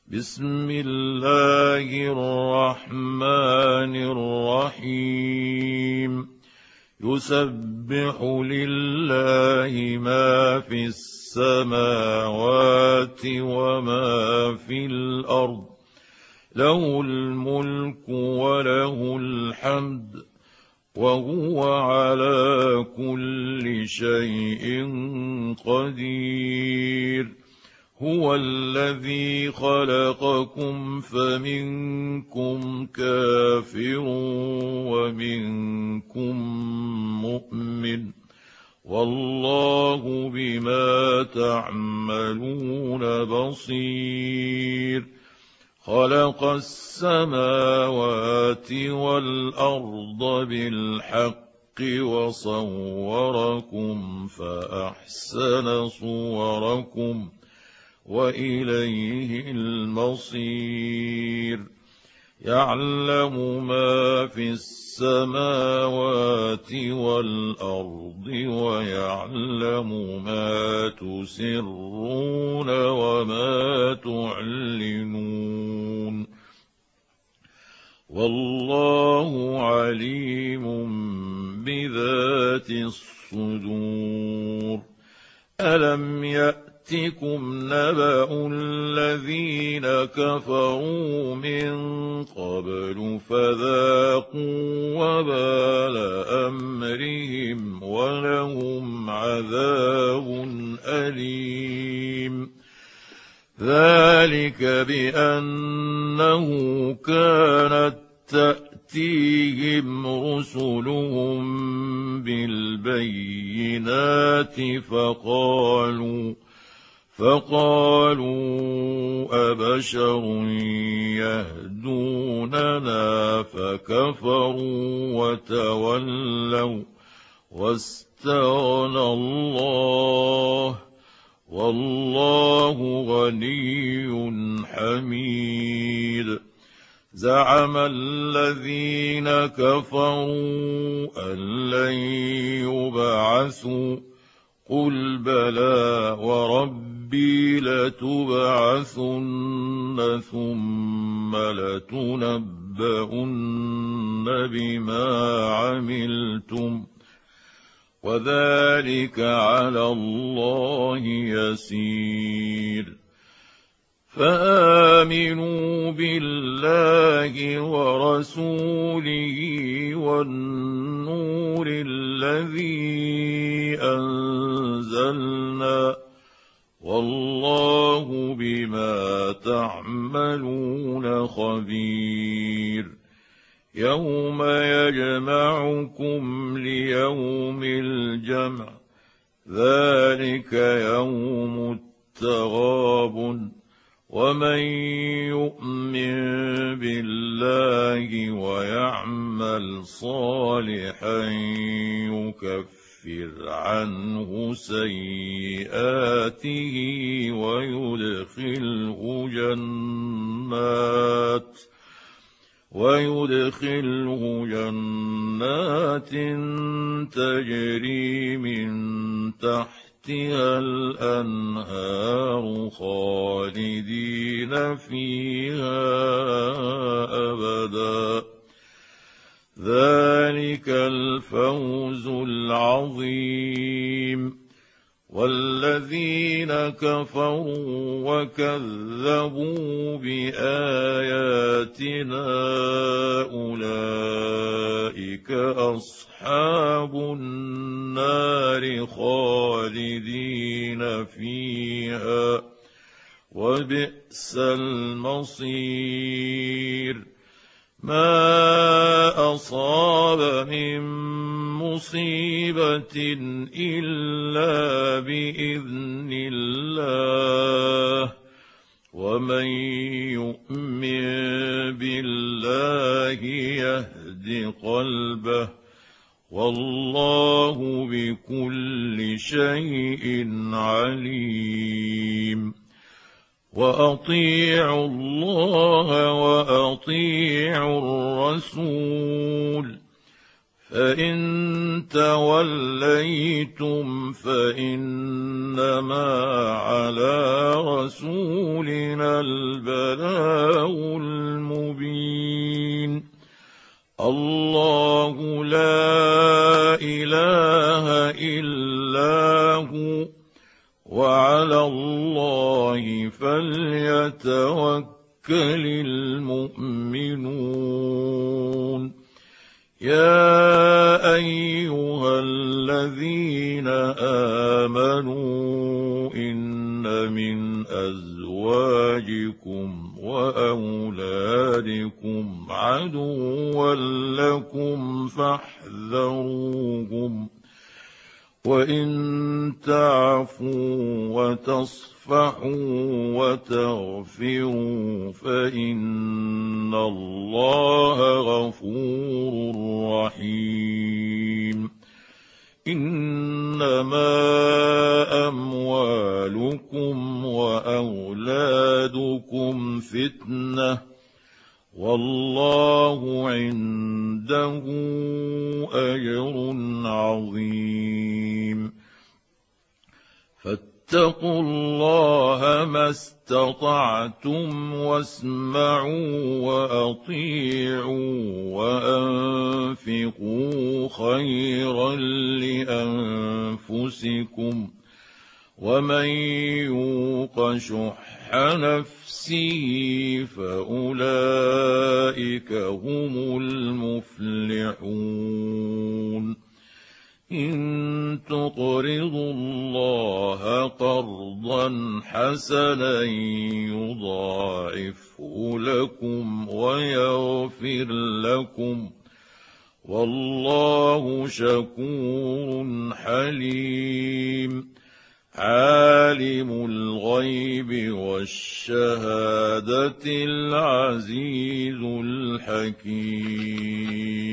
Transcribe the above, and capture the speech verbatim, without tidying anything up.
بسم الله الرحمن الرحيم يسبح لله ما في السماوات وما في الأرض له الملك وله الحمد وهو على كل شيء قدير هو الذي خلقكم فمنكم كافر ومنكم مؤمن والله بما تعملون بصير خلق السماوات والأرض بالحق وصوركم فأحسن صوركم وإليه المصير يعلم ما في السماوات والأرض ويعلم ما تسرون وما تعلنون والله عليم بذات الصدور ألم يأتكم نبأ الذين كفروا من قبل فذاقوا وبال أمرهم ولهم عذاب أليم ذلك بأنه كانت تأتيهم رسلهم بالبينات فقالوا فقالوا أبشر يهدوننا فكفروا وتولوا واستغنى الله والله غني حميد زعم الذين كفروا أن لن يبعثوا قل بلى وربي لتبعثن ثم لتنبؤن بما عملتم وذلك على الله يسير فآمنوا بالله ورسوله والنور الذي أنزلنا والله بما تعملون خبير يوم يجمعكم ليوم الجمع ذلك يوم التغابن ومن يؤمن بالله ويعمل صالحا يكفر عنه سيئاته ويدخله جنات ويدخله جنات تجري من تحتها الأنهار خالدين فيها أبدا ذلك الفوز العظيم والذين كفروا وكذبوا بآياتنا أولئك أصحاب النار خالدين فيها وبئس المصير ما أصاب من مصيبة إلا بإذن الله ومن يؤمن بالله يهد قلبه والله بكل شيء عليم وأطيعوا الله وأطيعوا الرسول فإن توليتم فإنما على رسولنا البلاغ المبين. الله لا إله إلا هو وعلى الله فليتوكل المؤمنون. يا أيها الذين آمنوا إن من أزواجكم وأولادكم عدوا لكم فاحذروهم، وإن تعفوا وتصفحوا وتغفروا فإن الله غفور رحيم. إنما أموالكم وأولادكم فتنة والله عنده أجر عظيم. فاتقوا الله ما استطعتم واسمعوا وأطيعوا وأنفقوا خيرا لأنفسكم، ومن يوق شح نفسه فأولئك هم المفلحون. إن تقرضوا الله قرضا حسنا يضاعفه لكم ويغفر لكم، والله شكور حليم. عالم الغيب والشهادة العزيز الحكيم.